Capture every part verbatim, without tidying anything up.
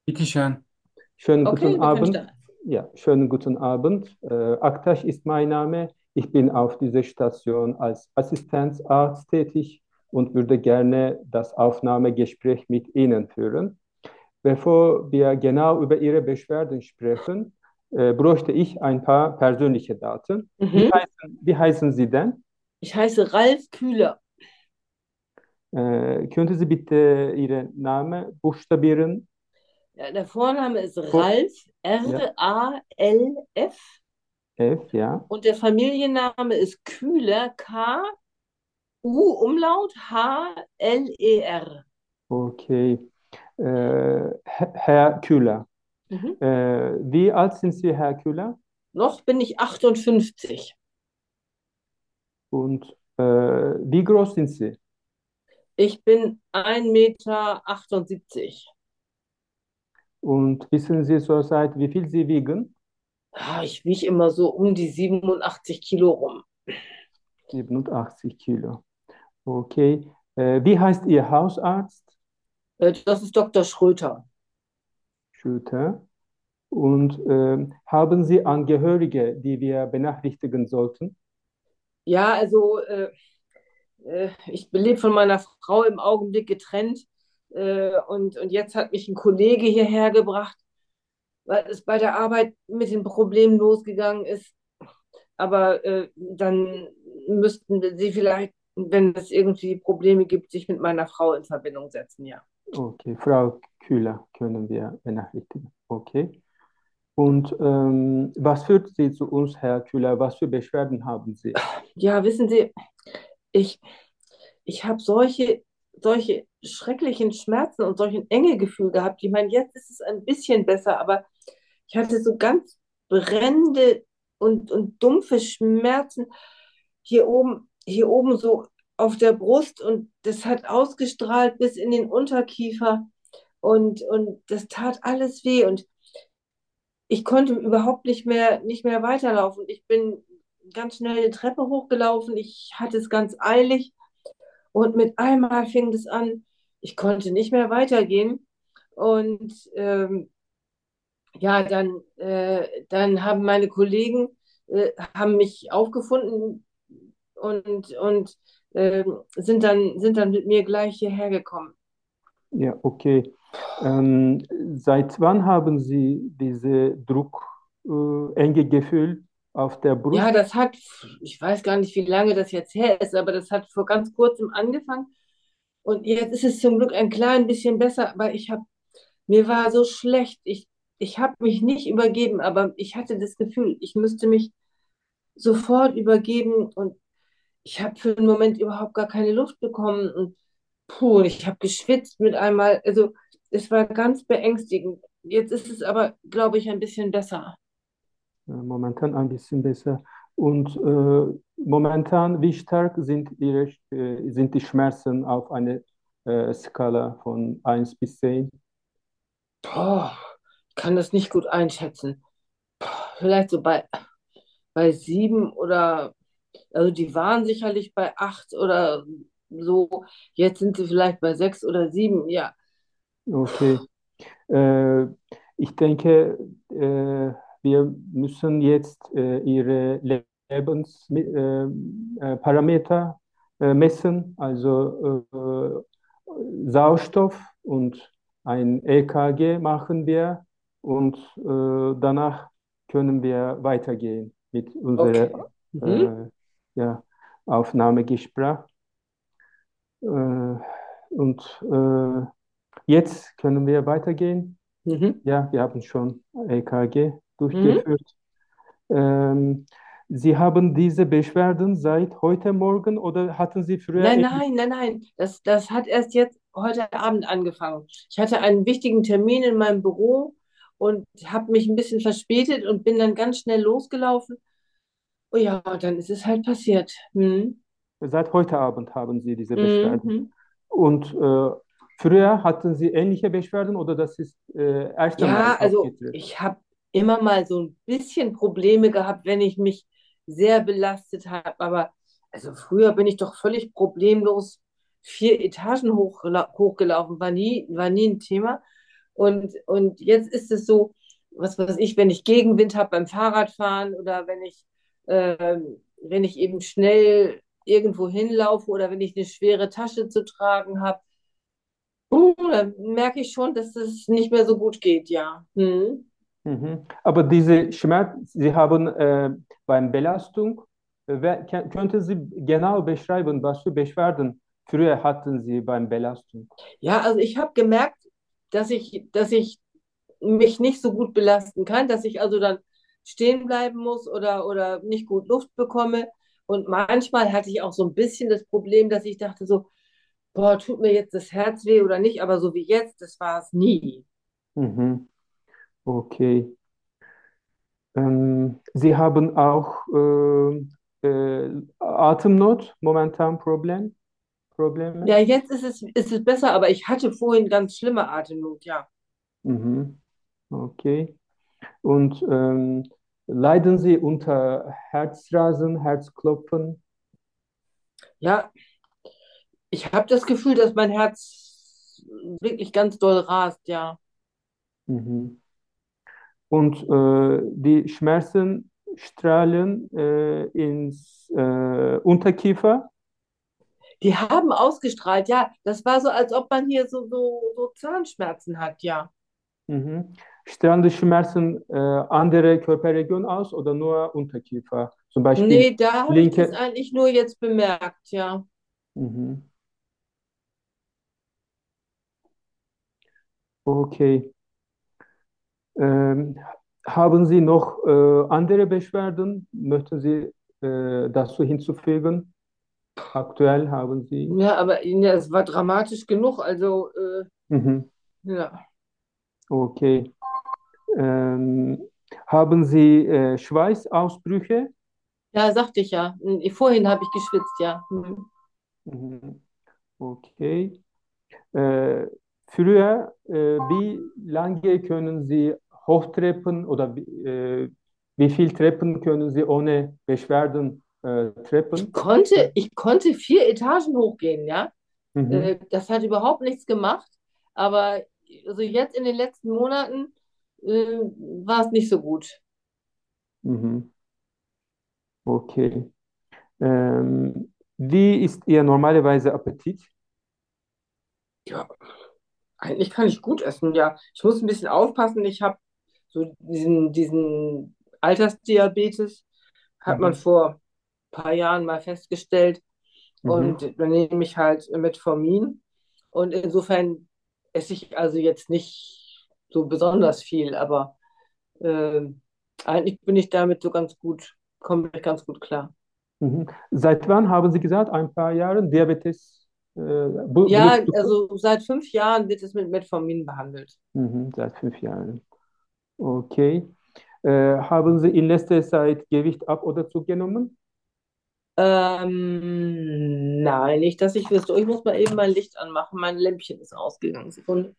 Bitteschön. Schönen guten Okay, wir können Abend. starten. Ja, schönen guten Abend. Äh, Aktaş ist mein Name. Ich bin auf dieser Station als Assistenzarzt tätig und würde gerne das Aufnahmegespräch mit Ihnen führen. Bevor wir genau über Ihre Beschwerden sprechen, äh, bräuchte ich ein paar persönliche Daten. Wie Mhm. heißen, wie heißen Sie denn? Ich heiße Ralf Kühler. Äh, könnten Sie bitte Ihren Namen buchstabieren? Ja, der Vorname ist Vor, Ralf, ja, R A L F. F, ja. Und der Familienname ist Kühler, K U Umlaut H L E R. Okay. Äh, Herr Kühler. Mhm. Äh, wie alt sind Sie, Herr Kühler? Noch bin ich achtundfünfzig. Und äh, wie groß sind Sie? Ich bin ein Meter achtundsiebzig. Und wissen Sie zurzeit, wie viel Sie wiegen? Ah, ich wiege immer so um die siebenundachtzig Kilo rum. siebenundachtzig Kilo. Okay. Äh, wie heißt Ihr Hausarzt? Äh, Das ist Doktor Schröter. Schütte. Und ähm, haben Sie Angehörige, die wir benachrichtigen sollten? Ja, also äh, äh, ich lebe von meiner Frau im Augenblick getrennt, äh, und, und jetzt hat mich ein Kollege hierher gebracht, weil es bei der Arbeit mit den Problemen losgegangen ist. Aber äh, dann müssten Sie vielleicht, wenn es irgendwie Probleme gibt, sich mit meiner Frau in Verbindung setzen, ja. Okay, Frau Kühler können wir benachrichtigen. Okay. Und ähm, was führt Sie zu uns, Herr Kühler? Was für Beschwerden haben Sie? Ja, wissen Sie, ich, ich habe solche, solche schrecklichen Schmerzen und solch ein Engegefühl gehabt. Ich meine, jetzt ist es ein bisschen besser, aber ich hatte so ganz brennende und, und dumpfe Schmerzen hier oben, hier oben so auf der Brust, und das hat ausgestrahlt bis in den Unterkiefer, und, und das tat alles weh, und ich konnte überhaupt nicht mehr, nicht mehr weiterlaufen. Ich bin ganz schnell die Treppe hochgelaufen. Ich hatte es ganz eilig, und mit einmal fing es an. Ich konnte nicht mehr weitergehen, und ähm, ja, dann, äh, dann haben meine Kollegen äh, haben mich aufgefunden, und, und äh, sind dann, sind dann mit mir gleich hierher gekommen. Ja, okay. Ähm, seit wann haben Sie diese Druck, äh, enge Gefühl auf der Ja, Brust? das hat, ich weiß gar nicht, wie lange das jetzt her ist, aber das hat vor ganz kurzem angefangen. Und jetzt ist es zum Glück ein klein bisschen besser, aber ich habe, mir war so schlecht. Ich, ich habe mich nicht übergeben, aber ich hatte das Gefühl, ich müsste mich sofort übergeben, und ich habe für einen Moment überhaupt gar keine Luft bekommen, und puh, ich habe geschwitzt mit einmal. Also es war ganz beängstigend. Jetzt ist es aber, glaube ich, ein bisschen besser. Äh, momentan ein bisschen besser. Und äh, momentan, wie stark sind Ihre, äh, sind die Schmerzen auf einer äh, Skala von eins bis zehn? Boah, ich kann das nicht gut einschätzen. Vielleicht so bei, bei sieben, oder, also die waren sicherlich bei acht oder so. Jetzt sind sie vielleicht bei sechs oder sieben, ja. Okay. Äh, ich denke, äh, wir müssen jetzt äh, Ihre Lebensparameter äh, äh, Parameter, äh, messen, also äh, Sauerstoff und ein E K G machen wir und äh, danach können wir weitergehen mit Okay. unserer Mhm. äh, ja, Aufnahmegespräch. Äh, und äh, jetzt können wir weitergehen. Mhm. Ja, wir haben schon E K G Mhm. durchgeführt. Ähm, Sie haben diese Beschwerden seit heute Morgen oder hatten Sie früher Nein, ähnlich? nein, nein, nein. Das, das hat erst jetzt heute Abend angefangen. Ich hatte einen wichtigen Termin in meinem Büro und habe mich ein bisschen verspätet und bin dann ganz schnell losgelaufen. Oh ja, und dann ist es halt passiert. Mhm. Seit heute Abend haben Sie diese Beschwerden. Mhm. Und äh, früher hatten Sie ähnliche Beschwerden oder das ist äh, erst einmal Ja, also aufgetreten? ich habe immer mal so ein bisschen Probleme gehabt, wenn ich mich sehr belastet habe. Aber also früher bin ich doch völlig problemlos vier Etagen hochgela hochgelaufen, war nie, war nie ein Thema. Und, und jetzt ist es so, was weiß ich, wenn ich Gegenwind habe beim Fahrradfahren oder wenn ich, ähm, wenn ich eben schnell irgendwo hinlaufe oder wenn ich eine schwere Tasche zu tragen habe, uh, dann merke ich schon, dass es nicht mehr so gut geht, ja. Hm. Mhm. Aber diese Schmerz, Sie haben äh, beim Belastung, äh, wer- ke- könnten Sie genau beschreiben, was für Beschwerden früher hatten Sie beim Belastung? Ja, also ich habe gemerkt, dass ich, dass ich mich nicht so gut belasten kann, dass ich also dann stehen bleiben muss oder, oder nicht gut Luft bekomme. Und manchmal hatte ich auch so ein bisschen das Problem, dass ich dachte so, boah, tut mir jetzt das Herz weh oder nicht, aber so wie jetzt, das war es nie. Mhm. Okay. Ähm, Sie haben auch äh, äh, Atemnot, momentan Problem, Ja, Probleme? jetzt ist es, ist es besser, aber ich hatte vorhin ganz schlimme Atemnot, ja. Mhm. Okay. Und ähm, leiden Sie unter Herzrasen, Herzklopfen? Ja, ich habe das Gefühl, dass mein Herz wirklich ganz doll rast, ja. Mhm. Und äh, die Schmerzen strahlen äh, ins äh, Unterkiefer. Die haben ausgestrahlt, ja. Das war so, als ob man hier so, so, so Zahnschmerzen hat, ja. Mhm. Strahlen die Schmerzen äh, andere Körperregionen aus oder nur Unterkiefer? Zum Beispiel Nee, da habe ich das linke. eigentlich nur jetzt bemerkt, ja. Mhm. Okay. Ähm, haben Sie noch äh, andere Beschwerden? Möchten Sie äh, dazu hinzufügen? Aktuell haben Sie. Ja, aber ja, es war dramatisch genug, also äh, Mhm. ja. Okay. Ähm, haben Sie äh, Schweißausbrüche? Ja, sagte ich ja. Hm, vorhin habe ich geschwitzt, ja. Hm. Mhm. Okay. Äh, früher, äh, wie lange können Sie Hochtreppen oder wie, äh, wie viel Treppen können Sie ohne Beschwerden äh, Ich treppen? konnte, ich konnte vier Etagen hochgehen, ja. Äh, Mhm. das hat überhaupt nichts gemacht, aber also jetzt in den letzten Monaten äh, war es nicht so gut. Mhm. Okay. Ähm, wie ist Ihr normalerweise Appetit? Ja, eigentlich kann ich gut essen, ja. Ich muss ein bisschen aufpassen. Ich habe so diesen, diesen Altersdiabetes, hat man Mhm. vor ein paar Jahren mal festgestellt. Und Mhm. dann nehme ich halt Metformin. Und insofern esse ich also jetzt nicht so besonders viel, aber äh, eigentlich bin ich damit so ganz gut, komme ich ganz gut klar. Mhm. Seit wann haben Sie gesagt? Ein paar Jahre Diabetes, äh, Bu- Ja, Blutzucker? also seit fünf Jahren wird es mit Metformin behandelt. Mhm. Seit fünf Jahren. Okay. Äh, haben Sie in letzter Zeit Gewicht ab- oder zugenommen? Ähm, nein, nicht, dass ich wüsste. Oh, ich muss mal eben mein Licht anmachen. Mein Lämpchen ist ausgegangen. Sekunde.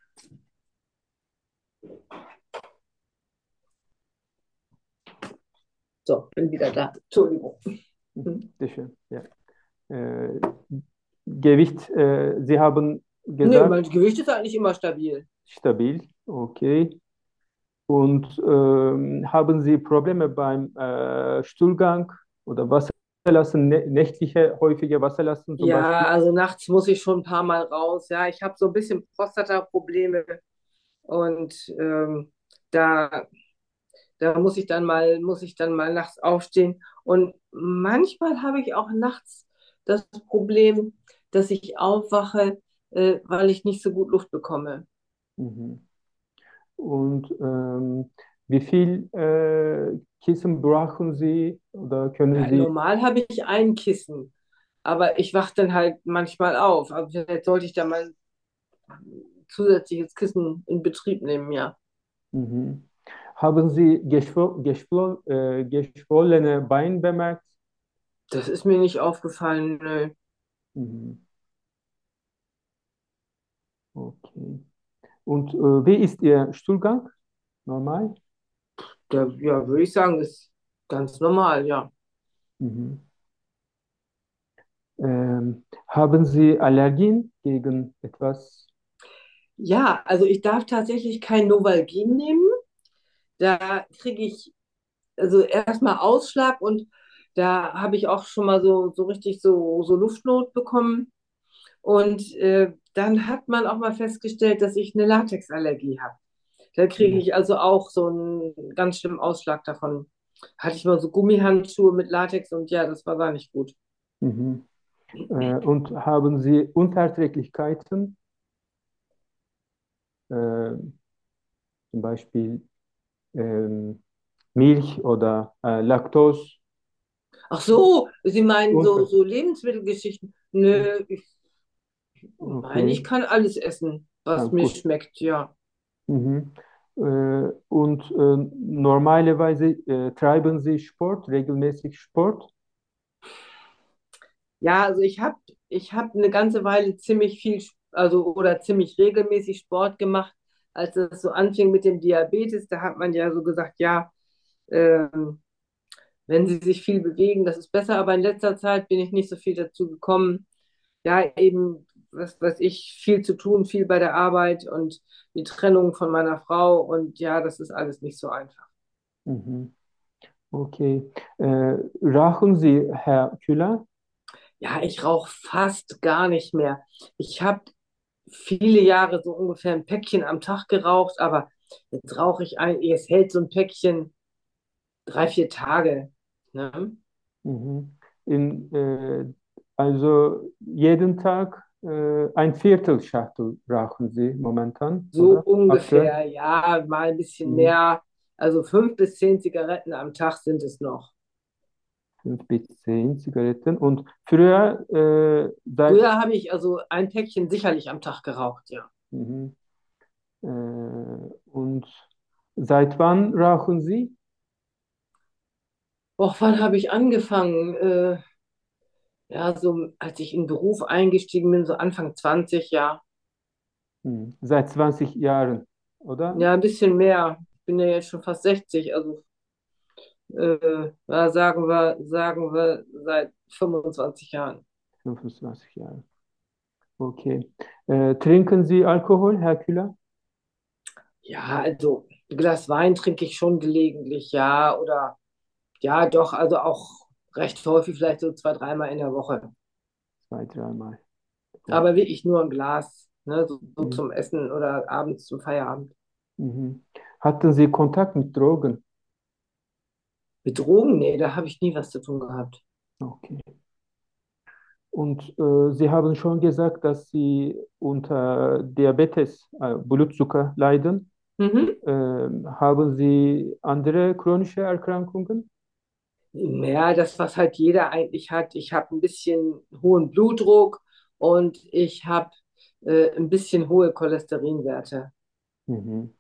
So, bin wieder da. Entschuldigung. Mhm. Hm. Sehr schön. Ja. Äh, Gewicht, äh, Sie haben Nö, gesagt, mein Gewicht ist eigentlich immer stabil. stabil. Okay. Und ähm, haben Sie Probleme beim äh, Stuhlgang oder Wasserlassen, nä nächtliche, häufige Wasserlassen zum Ja, Beispiel? also nachts muss ich schon ein paar Mal raus. Ja, ich habe so ein bisschen Prostata-Probleme und ähm, da, da muss ich dann mal, muss ich dann mal nachts aufstehen. Und manchmal habe ich auch nachts das Problem, dass ich aufwache, äh, weil ich nicht so gut Luft bekomme. Mhm. Und ähm, wie viel äh, Kissen brauchen Sie oder können Ja, Sie? normal habe ich ein Kissen, aber ich wache dann halt manchmal auf. Aber vielleicht sollte ich da mal ein zusätzliches Kissen in Betrieb nehmen, ja. Mhm. Haben Sie geschwo geschwo äh, geschwollene Beine bemerkt? Das ist mir nicht aufgefallen. Nö. Mhm. Okay. Und äh, wie ist Ihr Stuhlgang? Normal? Da, ja, würde ich sagen, ist ganz normal, ja. Mhm. Ähm, haben Sie Allergien gegen etwas? Ja, also ich darf tatsächlich kein Novalgin nehmen. Da kriege ich also erstmal Ausschlag und da habe ich auch schon mal so, so richtig so, so Luftnot bekommen. Und äh, dann hat man auch mal festgestellt, dass ich eine Latexallergie habe. Da kriege Ja. ich also auch so einen ganz schlimmen Ausschlag davon. Hatte ich mal so Gummihandschuhe mit Latex und ja, das war gar nicht gut. Mhm. Äh, und haben Sie Unverträglichkeiten, äh, zum Beispiel ähm, Milch oder äh, Laktose? Ach so, Sie meinen so, Unver so Lebensmittelgeschichten? Nö, ich meine, okay, ich kann alles essen, ja, was mir gut. schmeckt, ja. Mhm. Äh, und äh, normalerweise äh, treiben Sie Sport, regelmäßig Sport? Ja, also ich habe ich hab eine ganze Weile ziemlich viel, also oder ziemlich regelmäßig Sport gemacht, als es so anfing mit dem Diabetes. Da hat man ja so gesagt, ja, ähm, wenn Sie sich viel bewegen, das ist besser. Aber in letzter Zeit bin ich nicht so viel dazu gekommen. Ja, eben, was weiß ich, viel zu tun, viel bei der Arbeit und die Trennung von meiner Frau. Und ja, das ist alles nicht so einfach. Mhm. Okay. Äh, rauchen Sie, Herr Kühler? Ja, ich rauche fast gar nicht mehr. Ich habe viele Jahre so ungefähr ein Päckchen am Tag geraucht, aber jetzt rauche ich ein, es hält so ein Päckchen drei, vier Tage. Ne? Mhm. In, äh, also jeden Tag äh, ein Viertelschachtel rauchen Sie momentan, So oder? Aktuell? ungefähr, ja, mal ein bisschen Mhm. mehr. Also fünf bis zehn Zigaretten am Tag sind es noch. Fünf bis zehn Zigaretten. Und früher, äh, seit, Früher habe ich also ein Päckchen sicherlich am Tag geraucht, ja. mhm. Äh, und seit wann rauchen Sie? Och, wann habe ich angefangen? Äh, ja, so als ich in den Beruf eingestiegen bin, so Anfang zwanzig, ja. Mhm. Seit zwanzig Jahren, oder? Ja, ein bisschen mehr. Ich bin ja jetzt schon fast sechzig, also äh, ja, sagen wir, sagen wir seit fünfundzwanzig Jahren. fünfundzwanzig Jahre. Okay. Äh, trinken Sie Alkohol, Herr Kühler? Ja, also ein Glas Wein trinke ich schon gelegentlich, ja, oder ja, doch, also auch recht häufig, vielleicht so zwei, dreimal in der Woche. Zwei, dreimal. Aber Okay. wirklich nur ein Glas, ne, so, so Mhm. zum Essen oder abends zum Feierabend. Mhm. Hatten Sie Kontakt mit Drogen? Mit Drogen, nee, da habe ich nie was zu tun gehabt. Okay. Und äh, Sie haben schon gesagt, dass Sie unter Diabetes, äh, Blutzucker leiden. Mhm. Ähm, haben Sie andere chronische Erkrankungen? Ja, das, was halt jeder eigentlich hat. Ich habe ein bisschen hohen Blutdruck und ich habe äh, ein bisschen hohe Cholesterinwerte. Mhm.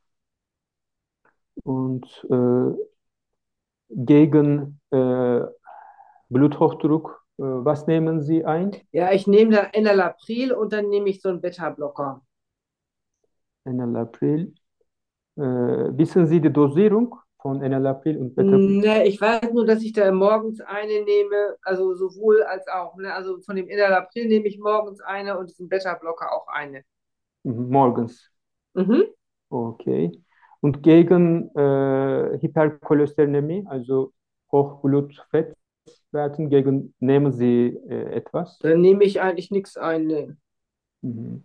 Und äh, gegen äh, Bluthochdruck, äh, was nehmen Sie ein? Ja, ich nehme da Enalapril und dann nehme ich so einen Beta-Blocker. Enalapril. Äh, wissen Sie die Dosierung von Enalapril und Betablocker? Ne, ich weiß nur, dass ich da morgens eine nehme, also sowohl als auch. Ne? Also von dem Enalapril nehme ich morgens eine und diesen Beta-Blocker auch eine. Mhm, morgens. Mhm. Okay. Und gegen äh, Hypercholesterinämie, also Hochblutfettwerten, gegen nehmen Sie äh, etwas? Dann nehme ich eigentlich nichts ein. Ne. Mhm.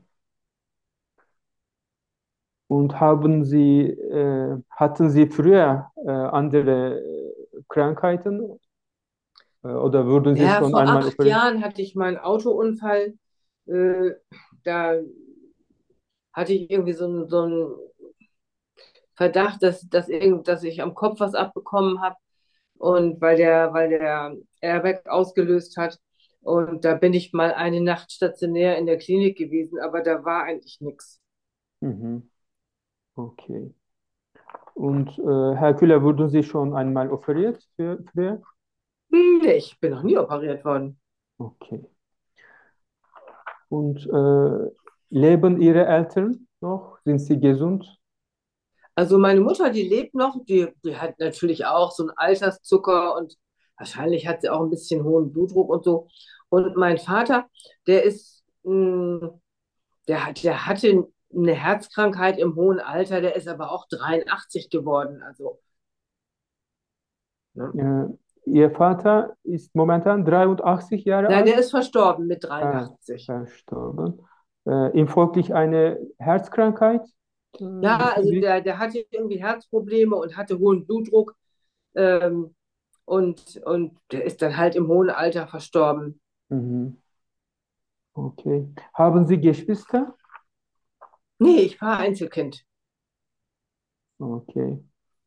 Und haben Sie, äh, hatten Sie früher äh, andere äh, Krankheiten äh, oder wurden Sie Ja, schon vor einmal acht operiert? Jahren hatte ich mal einen Autounfall. Äh, da hatte ich irgendwie so einen, so einen Verdacht, dass, dass, irgend, dass ich am Kopf was abbekommen habe und weil der, weil der Airbag ausgelöst hat. Und da bin ich mal eine Nacht stationär in der Klinik gewesen, aber da war eigentlich nichts. Mhm. Okay. Und äh, Herr Kühler, wurden Sie schon einmal operiert für, früher? Hm, nee, ich bin noch nie operiert worden. Okay. Und äh, leben Ihre Eltern noch? Sind sie gesund? Also meine Mutter, die lebt noch, die, die hat natürlich auch so einen Alterszucker und wahrscheinlich hat sie auch ein bisschen hohen Blutdruck und so. Und mein Vater, der ist, mh, der hat, der hatte eine Herzkrankheit im hohen Alter, der ist aber auch dreiundachtzig geworden. Also, ne? Äh, Ihr Vater ist momentan dreiundachtzig Jahre Nein, alt, der ist verstorben mit ah, dreiundachtzig. verstorben. Äh, infolglich eine Herzkrankheit, äh, Ja, wissen also Sie? der, der hatte irgendwie Herzprobleme und hatte hohen Blutdruck. Ähm, und, und der ist dann halt im hohen Alter verstorben. Mhm. Okay. Haben Sie Geschwister? Nee, ich war Einzelkind. Okay.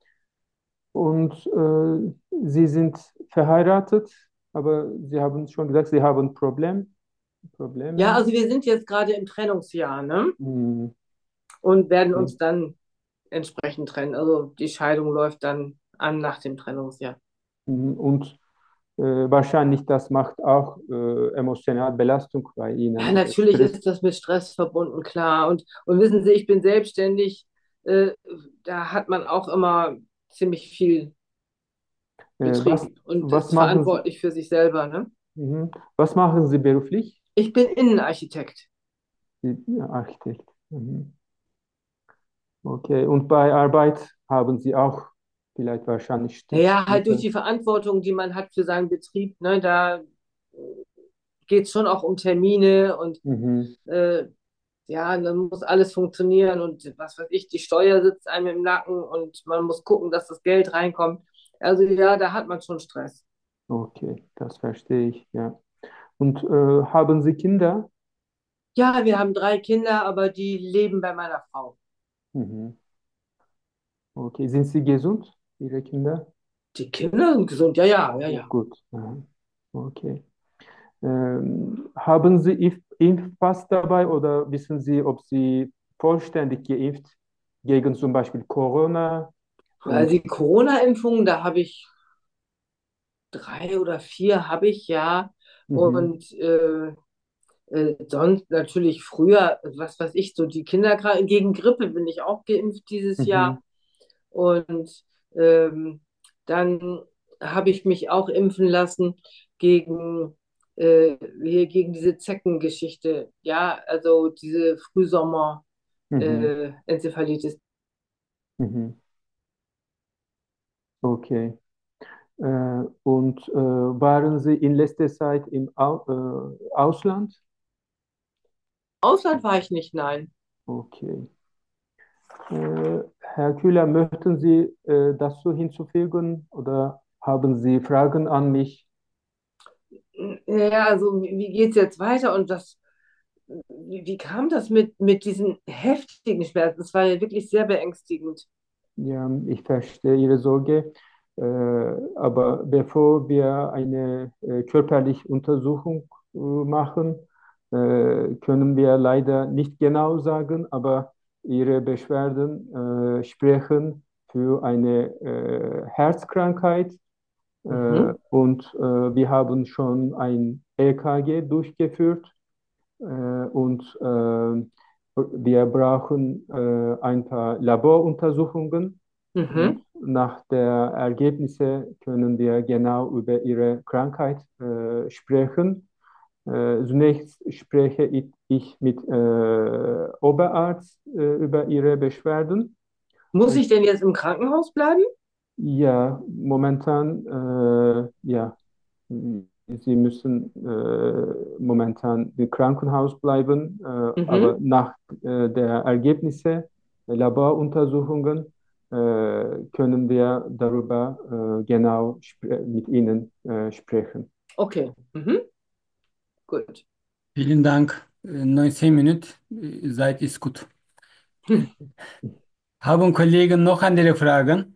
Und äh, Sie sind verheiratet, aber Sie haben schon gesagt, Sie haben Problem, Ja, Probleme. also wir sind jetzt gerade im Trennungsjahr, ne? Mhm. Und werden Okay. uns dann entsprechend trennen. Also die Scheidung läuft dann an nach dem Trennungsjahr. Mhm. Und äh, wahrscheinlich das macht auch äh, emotionale Belastung bei Ihnen Ja, oder natürlich Stress. ist das mit Stress verbunden, klar. Und, und wissen Sie, ich bin selbstständig. Äh, Da hat man auch immer ziemlich viel Äh, was, Betrieb und was ist machen Sie, verantwortlich für sich selber, ne? mhm. Was machen Sie beruflich? Ich bin Innenarchitekt. Sie, ja, Architekt. Mhm. Okay. Und bei Arbeit haben Sie auch vielleicht wahrscheinlich Stress Naja, halt durch unter. die Verantwortung, die man hat für seinen Betrieb, ne, da geht es schon auch um Termine und Mhm. äh, ja, dann muss alles funktionieren und was weiß ich, die Steuer sitzt einem im Nacken und man muss gucken, dass das Geld reinkommt. Also ja, da hat man schon Stress. Okay, das verstehe ich, ja. Und äh, haben Sie Kinder? Ja, wir haben drei Kinder, aber die leben bei meiner Frau. Mhm. Okay, sind Sie gesund, Ihre Kinder? Die Kinder sind gesund, ja, ja, ja, Ja, ja. gut. Ja. Okay. Ähm, haben Sie Impf Impfpass dabei oder wissen Sie, ob Sie vollständig geimpft gegen zum Beispiel Corona Also und die Corona-Impfungen, da habe ich drei oder vier, habe ich ja. mhm, Und äh, äh, sonst natürlich früher, was weiß ich, so die Kinder gegen Grippe bin ich auch geimpft dieses mhm, Jahr. Und ähm, dann habe ich mich auch impfen lassen gegen, äh, hier, gegen diese Zeckengeschichte. Ja, also diese mhm, Frühsommer-Enzephalitis. mhm. Okay. Äh, und äh, waren Sie in letzter Zeit im Au äh, Ausland? Ausland war ich nicht, nein. Okay. Äh, Herr Kühler, möchten Sie äh, dazu hinzufügen oder haben Sie Fragen an mich? Ja, also wie, wie geht es jetzt weiter? Und das, wie, wie kam das mit, mit diesen heftigen Schmerzen? Das war ja wirklich sehr beängstigend. Ja, ich verstehe Ihre Sorge, äh, aber bevor wir eine äh, körperliche Untersuchung äh, machen, äh, können wir leider nicht genau sagen, aber Ihre Beschwerden äh, sprechen für eine äh, Herzkrankheit. Äh, Mhm. und äh, wir haben schon ein E K G durchgeführt äh, und äh, wir brauchen äh, ein paar Laboruntersuchungen und Mhm. nach der Ergebnisse können wir genau über Ihre Krankheit äh, sprechen. Äh, zunächst spreche ich, ich mit äh, Oberarzt äh, über Ihre Beschwerden. Muss Äh, ich denn jetzt im Krankenhaus bleiben? ja, momentan, äh, ja. Sie müssen äh, momentan im Krankenhaus bleiben, äh, aber Mhm. nach äh, der Ergebnisse der Laboruntersuchungen äh, können wir darüber äh, genau spre- mit Ihnen äh, sprechen. Okay. Mhm. Gut. Vielen Dank. Äh, neunzehn Minuten. Äh, Zeit ist gut. Haben Kollegen noch andere Fragen?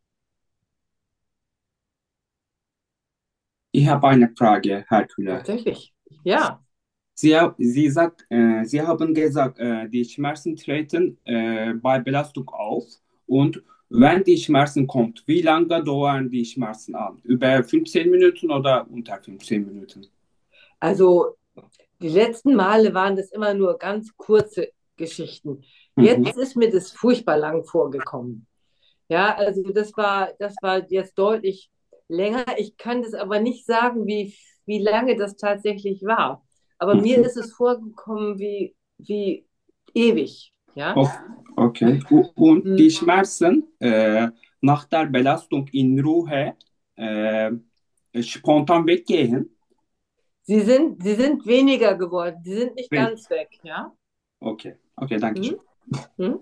Ich habe eine Frage, Herr Kühler. Tatsächlich. Ja. Sie, ha- Sie, sagt, äh, Sie haben gesagt, äh, die Schmerzen treten äh, bei Belastung auf. Und wenn die Schmerzen kommt, wie lange dauern die Schmerzen an? Über fünfzehn Minuten oder unter fünfzehn Minuten? Also die letzten Male waren das immer nur ganz kurze Geschichten. Mhm. Jetzt ist mir das furchtbar lang vorgekommen. Ja, also das war, das war jetzt deutlich länger. Ich kann das aber nicht sagen, wie, wie lange das tatsächlich war. Aber mir Mhm. ist es vorgekommen wie, wie ewig. Ja? O- Okay. U- Und Hm. die Schmerzen äh, nach der Belastung in Ruhe äh, spontan weggehen? Sie sind, sie sind weniger geworden. Sie sind nicht Weg. ganz weg, ja? Okay. Okay, danke Hm? schön. Hm?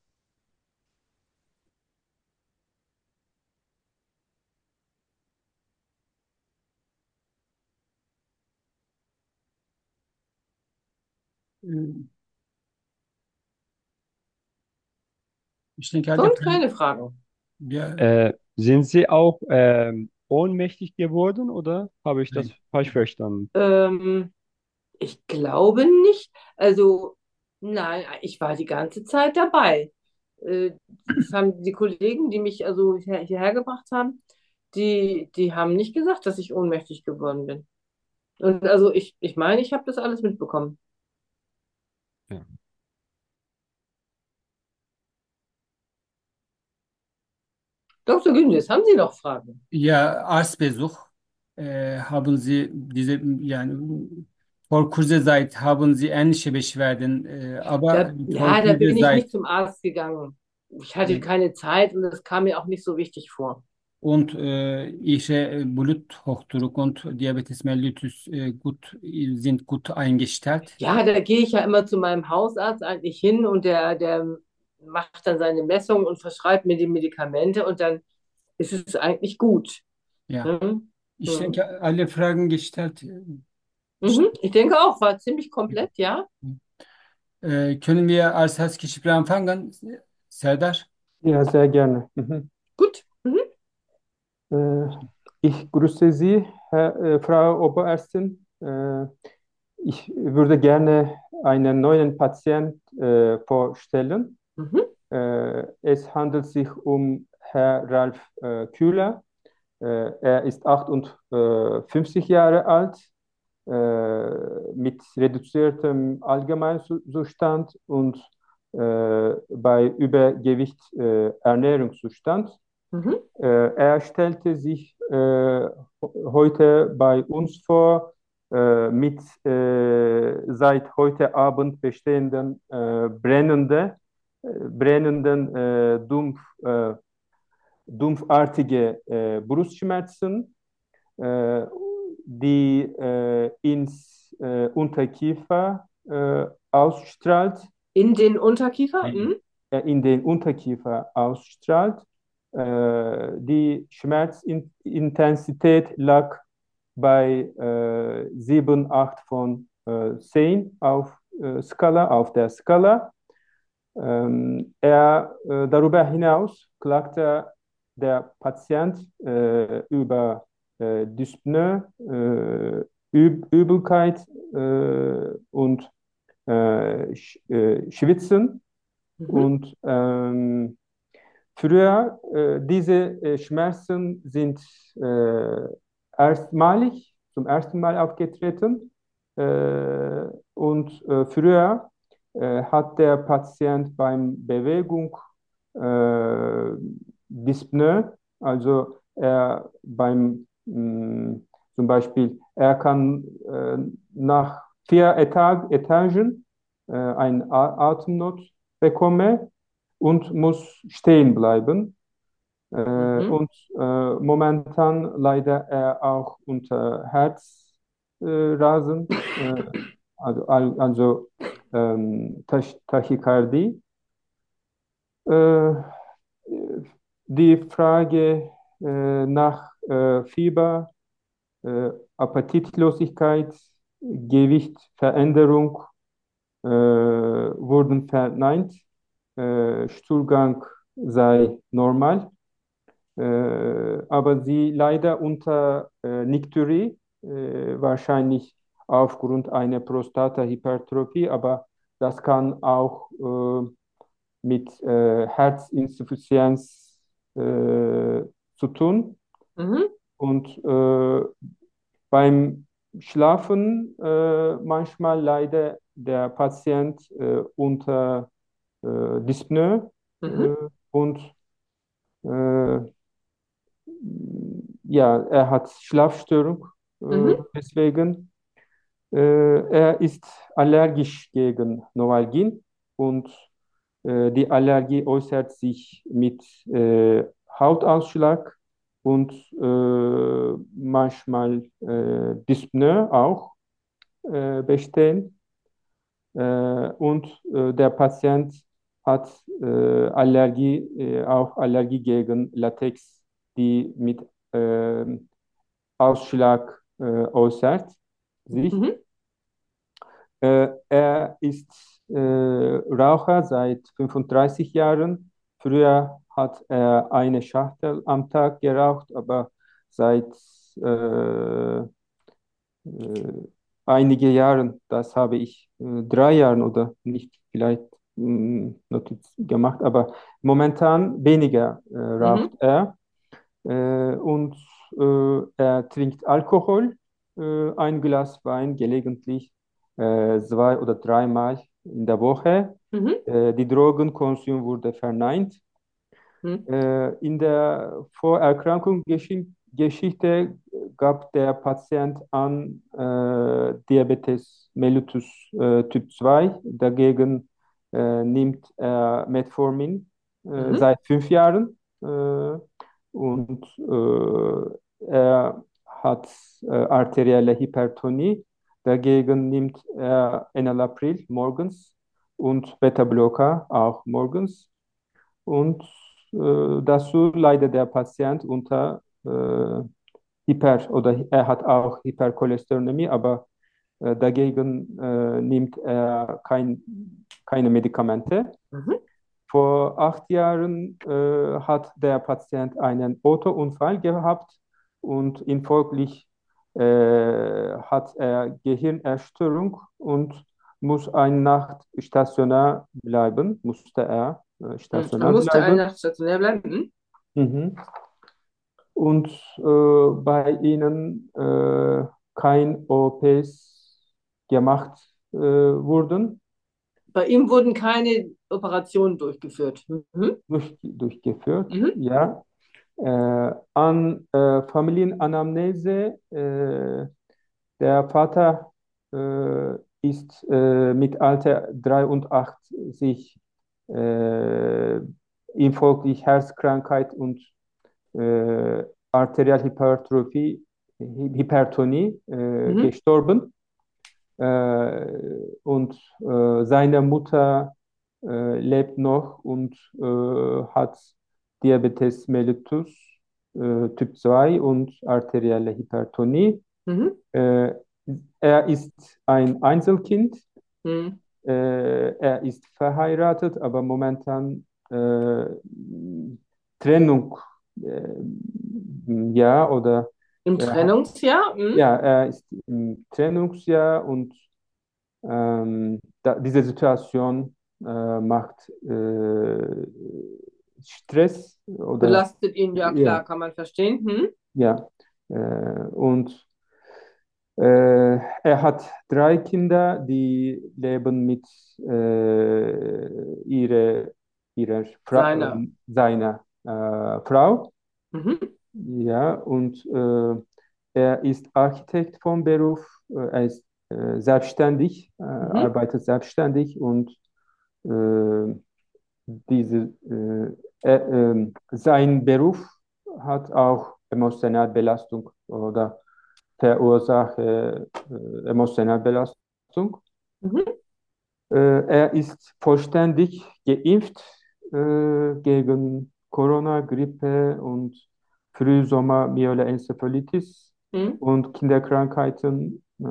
Äh, Ich denke, alle Sonst Fragen, keine Fragen. ja, Äh, sind Sie auch ähm, ohnmächtig geworden oder habe ich das nein. falsch verstanden? Ähm, Ich glaube nicht. Also, nein, ich war die ganze Zeit dabei. Äh, Das haben die Kollegen, die mich also hier, hierher gebracht haben, die, die haben nicht gesagt, dass ich ohnmächtig geworden bin. Und also ich, ich meine, ich habe das alles mitbekommen. Ja. Doktor Gündes, haben Sie noch Fragen? Ja, Arztbesuch. Äh, haben Sie diese, yani vor kurzer Zeit haben Sie ähnliche Beschwerden, äh, aber Da, vor ja, da kurzer bin ich Zeit nicht zum Arzt gegangen. Ich hatte äh, keine Zeit und das kam mir auch nicht so wichtig vor. und äh, Ihre Bluthochdruck und Diabetes mellitus äh, gut, sind gut eingestellt. Ja, da gehe ich ja immer zu meinem Hausarzt eigentlich hin und der, der macht dann seine Messung und verschreibt mir die Medikamente und dann ist es eigentlich gut. Ja, Ne? ich Mhm. denke, alle Fragen gestellt. Mhm. Ich denke auch, war ziemlich komplett, ja. Äh, können wir als Gespräch anfangen, Serdar? Ja, sehr gerne. Mhm. Gut. Mhm. Äh, Ich grüße Sie, Herr, äh, Frau Oberärztin. Äh, ich würde gerne einen neuen Patient äh, vorstellen. Mhm. Äh, es handelt sich um Herr Ralf äh, Kühler. Äh, er ist achtundfünfzig Jahre alt, äh, mit reduziertem Allgemeinzustand und äh, bei Übergewicht äh, Ernährungszustand. Mhm. Äh, er stellte sich äh, heute bei uns vor äh, mit äh, seit heute Abend bestehenden äh, brennende, äh, brennenden äh, dumpf, äh, dumpfartige äh, Brustschmerzen, äh, die äh, ins äh, Unterkiefer äh, ausstrahlt, In den Unterkiefer. Mhm. äh, in den Unterkiefer ausstrahlt. Äh, die Schmerzintensität lag bei äh, sieben, acht von äh, zehn auf äh, Skala, auf der Skala. Ähm, er, äh, darüber hinaus klagte der Patient äh, über äh, Dyspnoe, äh, Üb Übelkeit äh, und äh, Sch äh, Schwitzen. Mhm. Und ähm, früher, äh, diese äh, Schmerzen sind äh, erstmalig, zum ersten Mal aufgetreten. Äh, und äh, früher äh, hat der Patient beim Bewegung äh, Dyspnoe, also er beim mh, zum Beispiel, er kann äh, nach vier Eta Etagen äh, eine Atemnot bekommen und muss stehen bleiben. Äh, Mhm. und äh, momentan leider er auch unter Herzrasen, äh, also, also ähm, Tach Tachykardie. Äh, die Frage äh, nach äh, Fieber, äh, Appetitlosigkeit, Gewichtveränderung äh, wurden verneint. Äh, Stuhlgang sei normal. Äh, aber sie leider unter äh, Nikturie, äh, wahrscheinlich aufgrund einer Prostatahypertrophie, aber das kann auch äh, mit äh, Herzinsuffizienz äh, zu tun. Mhm. Und äh, beim Schlafen äh, manchmal leider der Patient äh, unter äh, Dyspnoe Mhm. äh, und äh, ja, er hat Schlafstörung, äh, Mhm. deswegen. Äh, er ist allergisch gegen Novalgin und Äh, die Allergie äußert sich mit äh, Hautausschlag und äh, manchmal äh, Dyspnoe auch äh, bestehen. Äh, und äh, der Patient hat äh, Allergie, äh, auch Allergie gegen Latex, die mit äh, Ausschlag äh, äußert sich. Mhm. Äh, er ist äh, Raucher seit fünfunddreißig Jahren. Früher hat er eine Schachtel am Tag geraucht, aber seit äh, äh, einige Jahren, das habe ich äh, drei Jahren oder nicht vielleicht mh, Notiz gemacht, aber momentan weniger äh, raucht Mhm. er. Äh, und äh, er trinkt Alkohol, äh, ein Glas Wein gelegentlich, äh, zwei oder dreimal in der Woche. Mhm. Äh, die Drogenkonsum wurde verneint. Mhm. Äh, in der Vorerkrankungsgeschichte gab der Patient an äh, Diabetes mellitus äh, Typ zwei. Dagegen äh, nimmt er Metformin äh, Mhm. seit fünf Jahren. Äh, und äh, er hat äh, arterielle Hypertonie. Dagegen nimmt er Enalapril morgens und Beta-Blocker auch morgens. Und äh, dazu leidet der Patient unter äh, Hyper oder er hat auch Hypercholesterinämie, aber äh, dagegen äh, nimmt er kein, keine Medikamente. Mhm. Vor acht Jahren äh, hat der Patient einen Autounfall gehabt und infolglich äh, hat er Gehirnerschütterung und muss eine Nacht stationär bleiben, musste er äh, Mhm. Er stationär musste eine bleiben. Nacht stationär bleiben. Mhm. Und äh, bei ihnen äh, kein O Ps gemacht äh, wurden, Bei ihm wurden keine Operationen durchgeführt. Mhm. durch, durchgeführt, Mhm. ja. Äh, an äh, Familienanamnese, äh, der Vater äh, ist äh, mit Alter dreiundachtzig äh, infolglich Herzkrankheit und äh, Arterialhypertrophie, Hypertonie äh, Mhm. gestorben. Äh, und äh, seine Mutter äh, lebt noch und äh, hat Diabetes mellitus äh, Typ zwei und arterielle Hypertonie. Mhm. Äh, Er ist ein Einzelkind. Mhm. Äh, er ist verheiratet, aber momentan äh, Trennung, äh, ja, oder Im er hat, Trennungsjahr. Mhm. ja, er ist im Trennungsjahr und ähm, da, diese Situation äh, macht äh, Stress oder Belastet ihn, ja ja, klar, kann man verstehen. Mhm. ja. Äh, und Äh, er hat drei Kinder, die leben mit äh, ihrer, ihrer Fra Seiner. äh, seiner äh, Frau. Mhm. Ja, und äh, er ist Architekt vom Beruf. Äh, er ist äh, selbstständig, äh, Mhm. arbeitet selbstständig und äh, diese, äh, er, ähm, sein Beruf hat auch emotionale Belastung oder verursache äh, emotionale Belastung. Mhm. Äh, er ist vollständig geimpft äh, gegen Corona, Grippe und Frühsommer-Myeloenzephalitis Mhm. und Kinderkrankheiten äh,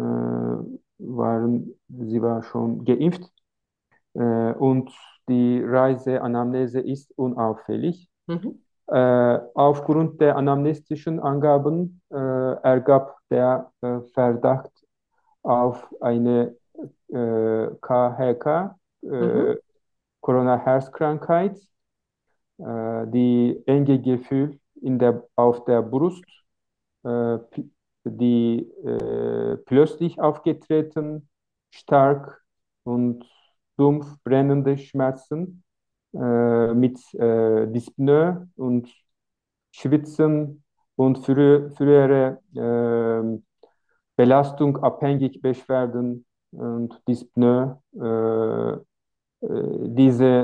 waren, sie war schon geimpft äh, und die Reiseanamnese ist unauffällig. Mhm. Äh, aufgrund der anamnestischen Angaben äh, ergab der äh, Verdacht auf eine äh, K H K, äh, Mhm. Corona-Herzkrankheit, äh, die enge Gefühl in der, auf der Brust, äh, die äh, plötzlich aufgetreten, stark und dumpf brennende Schmerzen äh, mit äh, Dyspnoe und Schwitzen und frü frühere ähm, Belastung, abhängig Beschwerden und Dyspnoe. Äh, äh, diese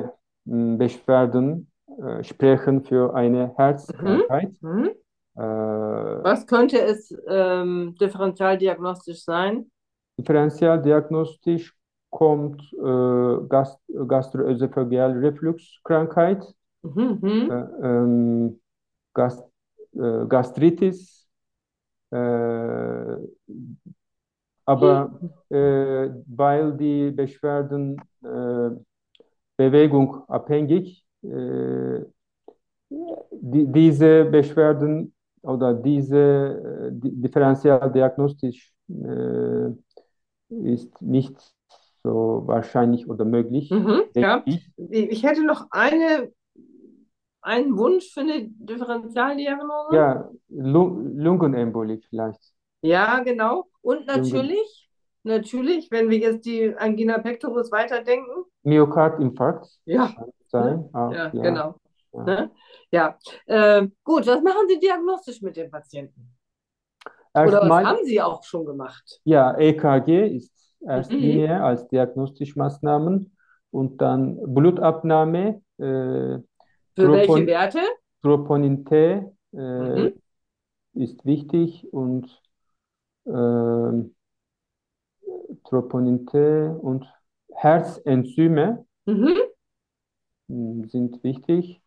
mh, Beschwerden äh, sprechen für eine Mhm. Herzkrankheit. Mhm. Äh, Was könnte es ähm, differentialdiagnostisch sein? Differentialdiagnostisch kommt äh, Gast Gastroesophageal-Reflux-Krankheit, Mhm. äh, Mhm. ähm, Gas äh, Gastritis, äh, aber äh, weil die Beschwerden äh, Bewegung abhängig, äh, die, diese Beschwerden oder diese äh, di- Differentialdiagnostisch äh, ist nicht so wahrscheinlich oder möglich, Mhm. denke Ja, ich. ich hätte noch eine, einen Wunsch für eine Differentialdiagnose. Ja, Lu Lungenembolie vielleicht. Ja, genau. Und Lungen natürlich, natürlich, wenn wir jetzt die Angina pectoris weiterdenken. Myokardinfarkt Ja, kann ne? sein, auch, Ja, ja. genau. Ja. Ne? Ja, ähm, gut, was machen Sie diagnostisch mit dem Patienten? Oder was Erstmal, haben Sie auch schon gemacht? ja, E K G ist erste Mhm. Linie als diagnostische Maßnahmen und dann Blutabnahme, äh, Für welche Troponin, Werte? Troponin T äh, Mhm. ist wichtig und äh, Troponin T und Herzenzyme Mhm. mh, sind wichtig.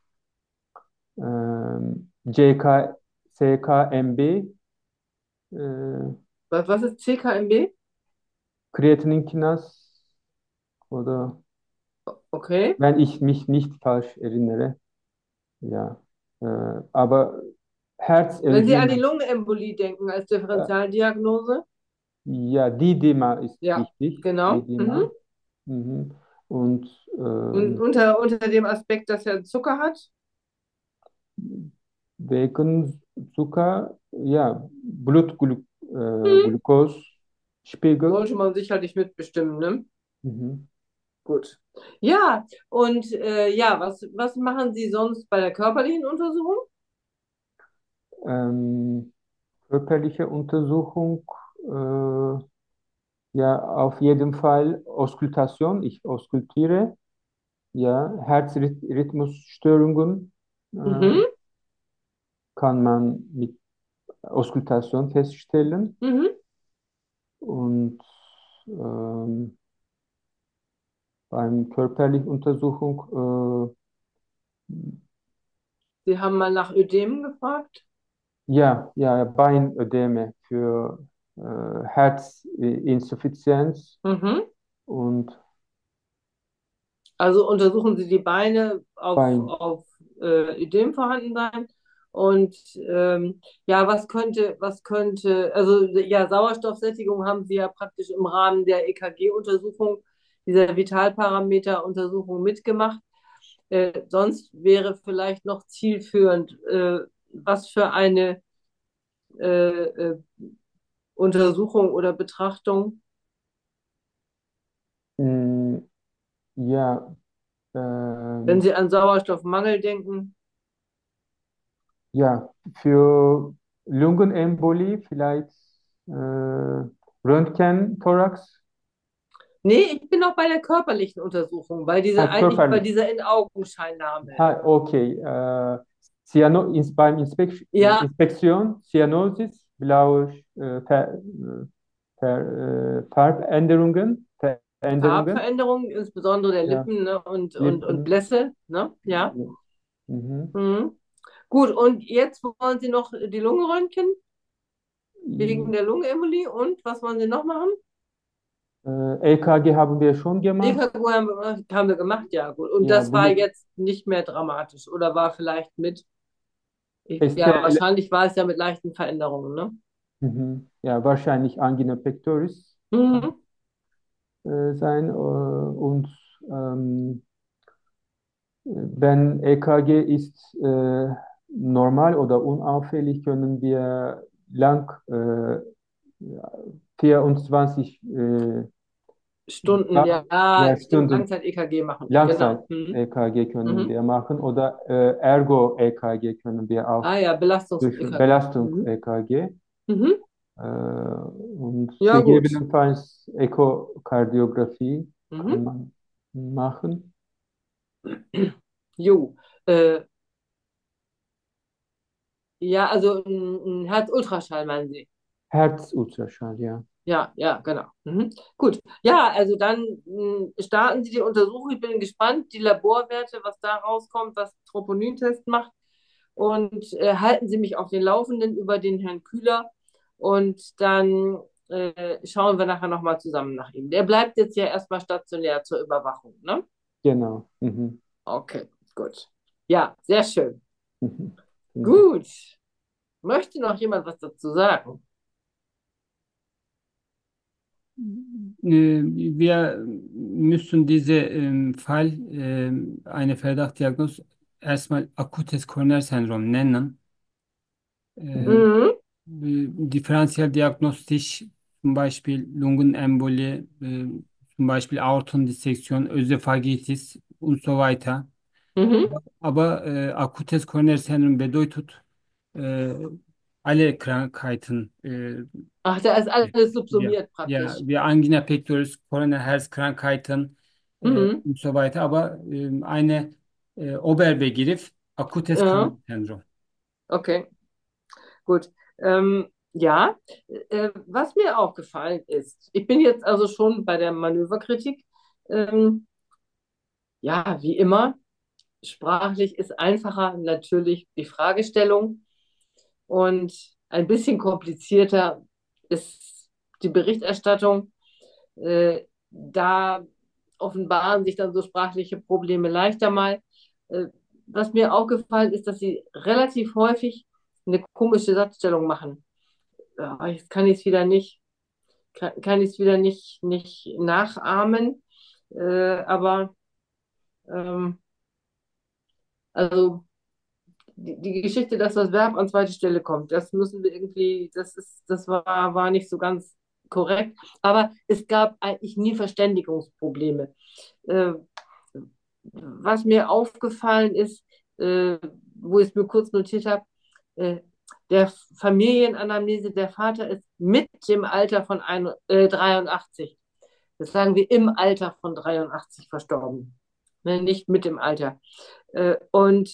Ähm, C K, C K M B, äh, Was, was ist C K M B? Kreatininkinase oder Okay. wenn ich mich nicht falsch erinnere, ja. Äh, aber Wenn Sie an die Herzenzyme, Lungenembolie denken als äh, Differentialdiagnose? ja, Didima ist Ja, wichtig, genau. Mhm. Didima. Mhm. Und Und ähm, unter, unter dem Aspekt, dass er Zucker hat? wegen Zucker, ja, Blutglucose, äh, Hm. Glukosespiegel. Sollte man sicherlich mitbestimmen, ne? Mhm. Gut. Ja, und äh, ja, was, was machen Sie sonst bei der körperlichen Untersuchung? Ähm, körperliche Untersuchung, äh, ja, auf jeden Fall Auskultation. Ich auskultiere, ja, Herzrhythmusstörungen äh, Mhm. kann man mit Auskultation feststellen. Mhm. Und ähm, beim körperlichen Untersuchung, äh, Sie haben mal nach Ödemen gefragt? ja, ja, Beinödeme für äh, Herzinsuffizienz Mhm. und Also untersuchen Sie die Beine auf, Bein. auf äh, Ödem vorhanden sein. Und ähm, ja, was könnte, was könnte, also ja, Sauerstoffsättigung haben Sie ja praktisch im Rahmen der E K G-Untersuchung, dieser Vitalparameter-Untersuchung mitgemacht. Äh, sonst wäre vielleicht noch zielführend, äh, was für eine äh, äh, Untersuchung oder Betrachtung. Mm, ja, Wenn ähm, Sie an Sauerstoffmangel denken. ja, für Lungenembolie vielleicht äh, Röntgen, Thorax, Nee, ich bin noch bei der körperlichen Untersuchung, bei ah, dieser, eigentlich bei körperlich. dieser In-Augenscheinnahme. Ah, okay. Äh, Cyano, ins, beim Inspek äh, Ja, Inspektion, Cyanosis, blaue äh, Ver, äh, Ver, äh, Farbänderungen, Veränderungen, Farbveränderungen, insbesondere der ja, Lippen, ne, und, und, und Lippen. Blässe, ne? Ja. Mhm. Mhm. Gut, und jetzt wollen Sie noch die Lunge röntgen, wegen der Lungenembolie. Und was wollen Sie noch machen? Äh, E K G haben wir schon gemacht. E K G haben wir, haben wir gemacht, ja, gut. Und Ja, das war Blut, jetzt nicht mehr dramatisch oder war vielleicht mit, ich, ja, S T L, wahrscheinlich war es ja mit leichten Veränderungen, ne? mhm. Ja, wahrscheinlich Angina pectoris kann Mhm. äh, sein. Äh, und ähm, wenn E K G ist äh, normal oder unauffällig, können wir lang äh, ja, vierundzwanzig äh, Stunden, Tag- ja, ja, ja, stimmt, Stunden Langzeit-E K G machen. Genau. Mhm. Langzeit-E K G können Mhm. wir machen oder äh, Ergo-E K G können wir auch Ah ja, durchführen. Belastungs-E K G. Mhm. Belastung-E K G Mhm. äh, und Ja, gut. gegebenenfalls Ekokardiographie Mhm. kann man machen. Jo, äh, ja, also ein, ein Herzultraschall meinen Sie. Herzultraschall, ja. Ja, ja, genau. Mhm. Gut. Ja, also dann mh, starten Sie die Untersuchung. Ich bin gespannt, die Laborwerte, was da rauskommt, was Troponintest macht. Und äh, halten Sie mich auf den Laufenden über den Herrn Kühler. Und dann äh, schauen wir nachher nochmal zusammen nach ihm. Der bleibt jetzt ja erstmal stationär zur Überwachung, ne? Genau. Mhm. Okay, gut. Ja, sehr schön. Mhm. Vielen Dank. Gut. Möchte noch jemand was dazu sagen? Äh, Wir müssen diese ähm, Fall, ähm, eine Verdachtdiagnose erstmal akutes Koronersyndrom nennen. Äh, Mhm. Differenziell diagnostisch zum Beispiel Lungenembolie, äh, zum Beispiel Aortendissektion, Ösophagitis und so weiter. Mhm. Aber äh, akutes Koronersyndrom bedeutet äh, alle Krankheiten, äh, Ach, da ist alles ja, subsumiert ja, praktisch. wie Angina pectoris, Koroner-Herzkrankheiten äh, Mhm. und so weiter. Aber ähm, eine äh, Oberbegriff, akutes Ja, Koronersyndrom. okay, gut. Ähm, ja, äh, was mir aufgefallen ist, ich bin jetzt also schon bei der Manöverkritik. Ähm, ja, wie immer, sprachlich ist einfacher natürlich die Fragestellung und ein bisschen komplizierter ist die Berichterstattung. Äh, da offenbaren sich dann so sprachliche Probleme leichter mal. Äh, was mir aufgefallen ist, dass sie relativ häufig eine komische Satzstellung machen. Ja, jetzt kann ich es wieder nicht, kann, kann ich es wieder nicht, nicht nachahmen. Äh, aber ähm, also die, die Geschichte, dass das Verb an zweite Stelle kommt, das müssen wir irgendwie, das ist, das war, war nicht so ganz korrekt. Aber es gab eigentlich nie Verständigungsprobleme. Äh, was mir aufgefallen ist, äh, wo ich es mir kurz notiert habe, äh, der Familienanamnese, der Vater ist mit dem Alter von ein, äh, dreiundachtzig. Das sagen wir im Alter von dreiundachtzig verstorben. Ne, nicht mit dem Alter. Äh, und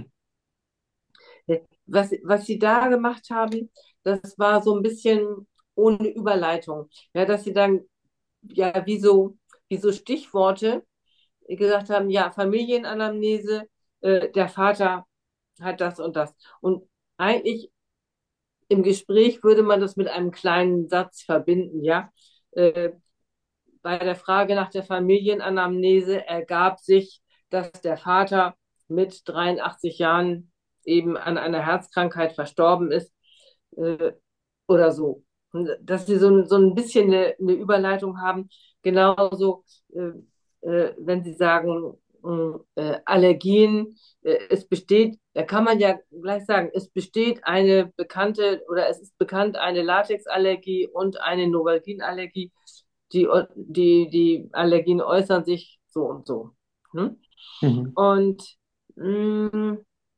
äh, was, was sie da gemacht haben, das war so ein bisschen ohne Überleitung. Ja, dass sie dann, ja, wie so, wie so Stichworte gesagt haben, ja, Familienanamnese, äh, der Vater hat das und das. Und eigentlich im Gespräch würde man das mit einem kleinen Satz verbinden, ja. Äh, bei der Frage nach der Familienanamnese ergab sich, dass der Vater mit dreiundachtzig Jahren eben an einer Herzkrankheit verstorben ist, äh, oder so. Und dass sie so, so ein bisschen eine, eine Überleitung haben. Genauso, äh, äh, wenn sie sagen, äh, Allergien, äh, es besteht, da kann man ja gleich sagen, es besteht eine bekannte oder es ist bekannt eine Latexallergie und eine Novalginallergie. Die, die, die Allergien äußern sich so und so. Hm? Mhm. Und mh,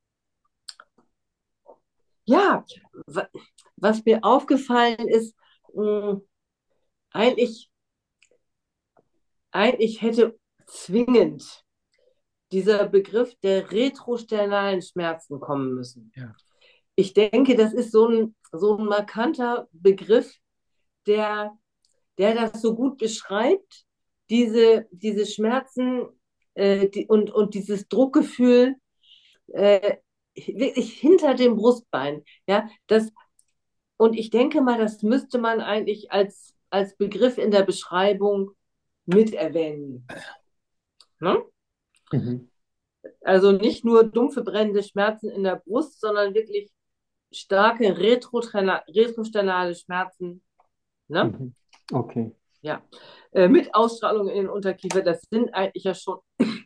ja, wa- was mir aufgefallen ist, mh, eigentlich, eigentlich hätte zwingend dieser Begriff der retrosternalen Schmerzen kommen müssen. Ja. Ich denke, das ist so ein, so ein markanter Begriff, der, der das so gut beschreibt, diese, diese Schmerzen äh, die, und, und dieses Druckgefühl äh, wirklich hinter dem Brustbein. Ja, das, und ich denke mal, das müsste man eigentlich als, als Begriff in der Beschreibung mit erwähnen. Ne? Mhm. Also nicht nur dumpfe brennende Schmerzen in der Brust, sondern wirklich starke retrosternale Schmerzen. Ne? Mhm. Okay. Ja. Äh, mit Ausstrahlung in den Unterkiefer, das sind eigentlich ja schon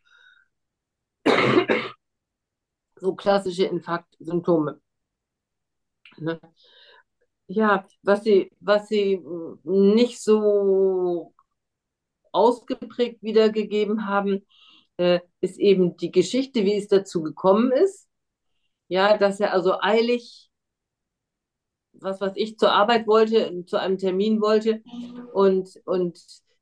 so klassische Infarktsymptome. Ne? Ja, was sie, was sie nicht so ausgeprägt wiedergegeben haben, äh, ist eben die Geschichte, wie es dazu gekommen ist. Ja, dass er also eilig, was weiß ich, zur Arbeit wollte, zu einem Termin wollte und, und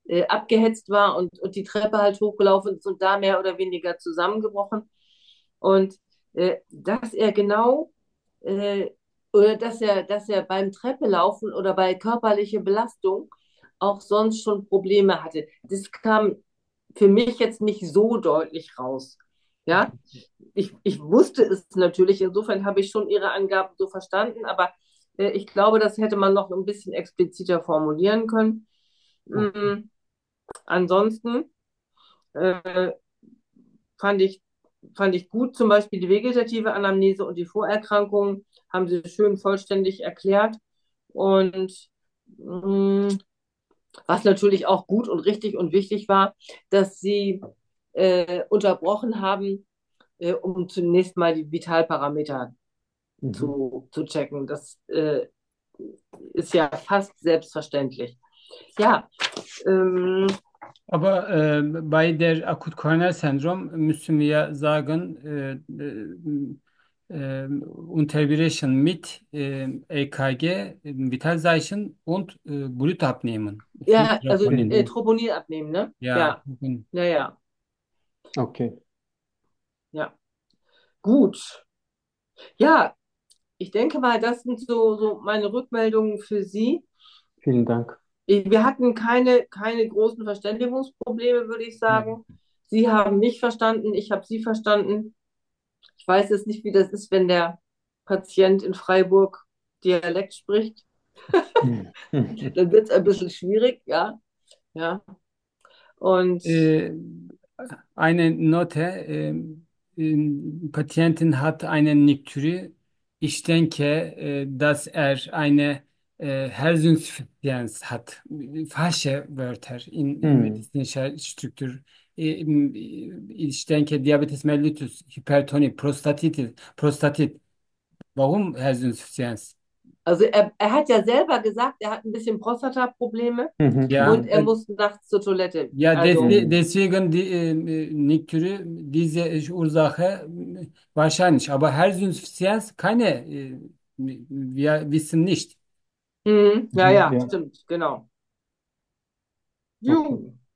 äh, abgehetzt war und, und die Treppe halt hochgelaufen ist und da mehr oder weniger zusammengebrochen. Und äh, dass er genau, äh, oder dass er, dass er beim Treppelaufen oder bei körperlicher Belastung auch sonst schon Probleme hatte. Das kam für mich jetzt nicht so deutlich raus. Ja, ich, ich wusste es natürlich, insofern habe ich schon Ihre Angaben so verstanden, aber äh, ich glaube, das hätte man noch ein bisschen expliziter formulieren können. Okay. Mm, ansonsten äh, fand ich, fand ich gut, zum Beispiel die vegetative Anamnese und die Vorerkrankungen haben sie schön vollständig erklärt. Und mh, was natürlich auch gut und richtig und wichtig war, dass sie äh, unterbrochen haben, äh, um zunächst mal die Vitalparameter Mhm. zu, zu checken. Das äh, ist ja fast selbstverständlich. Ja, ähm, Aber äh, bei der Akut-Koronär-Syndrom müssen wir sagen, äh, äh, äh, Unterbrechung mit äh, E K G, äh, Vitalzeichen und äh, Blut abnehmen für ja, also äh, Troponin. Mhm. Troponin abnehmen, ne? Ja, Ja, ja, ja, Okay, ja. Gut. Ja, ich denke mal, das sind so, so meine Rückmeldungen für Sie. vielen Dank. Wir hatten keine, keine großen Verständigungsprobleme, würde ich ja. sagen. Sie haben mich verstanden, ich habe Sie verstanden. Ich weiß jetzt nicht, wie das ist, wenn der Patient in Freiburg Dialekt spricht. Dann wird es ein bisschen schwierig, ja. Ja. Und Äh, eine Note, äh, äh, Patientin hat eine Niktüre. Ich denke, äh, dass er eine äh, Herzinsuffizienz hat. Falsche Wörter in, in Hm. medizinischer Struktur. Äh, im- Ich denke, Diabetes mellitus, Hypertonie, Prostatitis, Prostatit. Warum Herzinsuffizienz? also er, er hat ja selber gesagt, er hat ein bisschen Prostata-Probleme Mhm. Ja, und Mhm. er äh, muss nachts zur Toilette. ja, Also, deswe- Mhm. deswegen die äh, Niktüre, diese Ursache äh, wahrscheinlich. Aber Herzinsuffizienz keine, äh, wir wissen nicht. hm, ja, Mhm. ja, Ja, stimmt, genau. okay. Jo,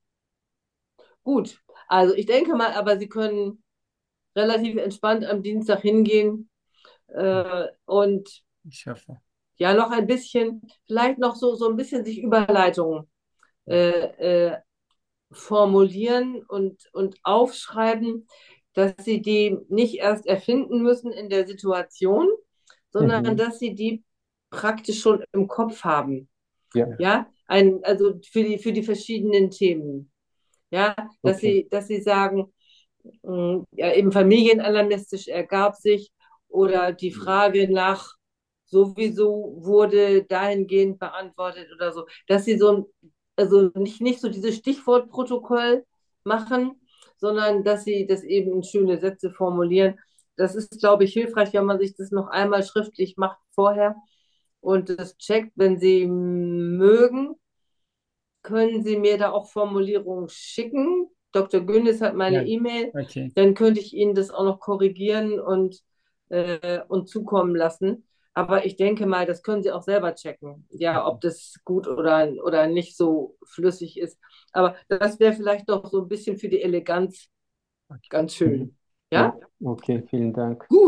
gut. Also ich denke mal, aber Sie können relativ entspannt am Dienstag hingehen äh, und Ich hoffe. ja noch ein bisschen, vielleicht noch so, so ein bisschen sich Überleitungen äh, äh, formulieren und, und aufschreiben, dass Sie die nicht erst erfinden müssen in der Situation, sondern Mhm. dass Sie die praktisch schon im Kopf haben. Ja, Ja, ein, also für die, für die verschiedenen Themen. Ja, dass okay. Sie, dass Sie sagen, mh, ja, eben familienanamnestisch ergab sich oder die Frage nach sowieso wurde dahingehend beantwortet oder so, dass sie so ein, also nicht, nicht so dieses Stichwortprotokoll machen, sondern dass sie das eben in schöne Sätze formulieren. Das ist, glaube ich, hilfreich, wenn man sich das noch einmal schriftlich macht vorher und das checkt, wenn Sie mögen, können Sie mir da auch Formulierungen schicken? Doktor Günnis hat meine Ja, E-Mail, okay. dann könnte ich Ihnen das auch noch korrigieren und, äh, und zukommen lassen. Aber ich denke mal, das können Sie auch selber checken, ja, ob das gut oder, oder nicht so flüssig ist. Aber das wäre vielleicht doch so ein bisschen für die Eleganz ganz Mhm. schön. Ja, Ja? okay, vielen Dank. Gut.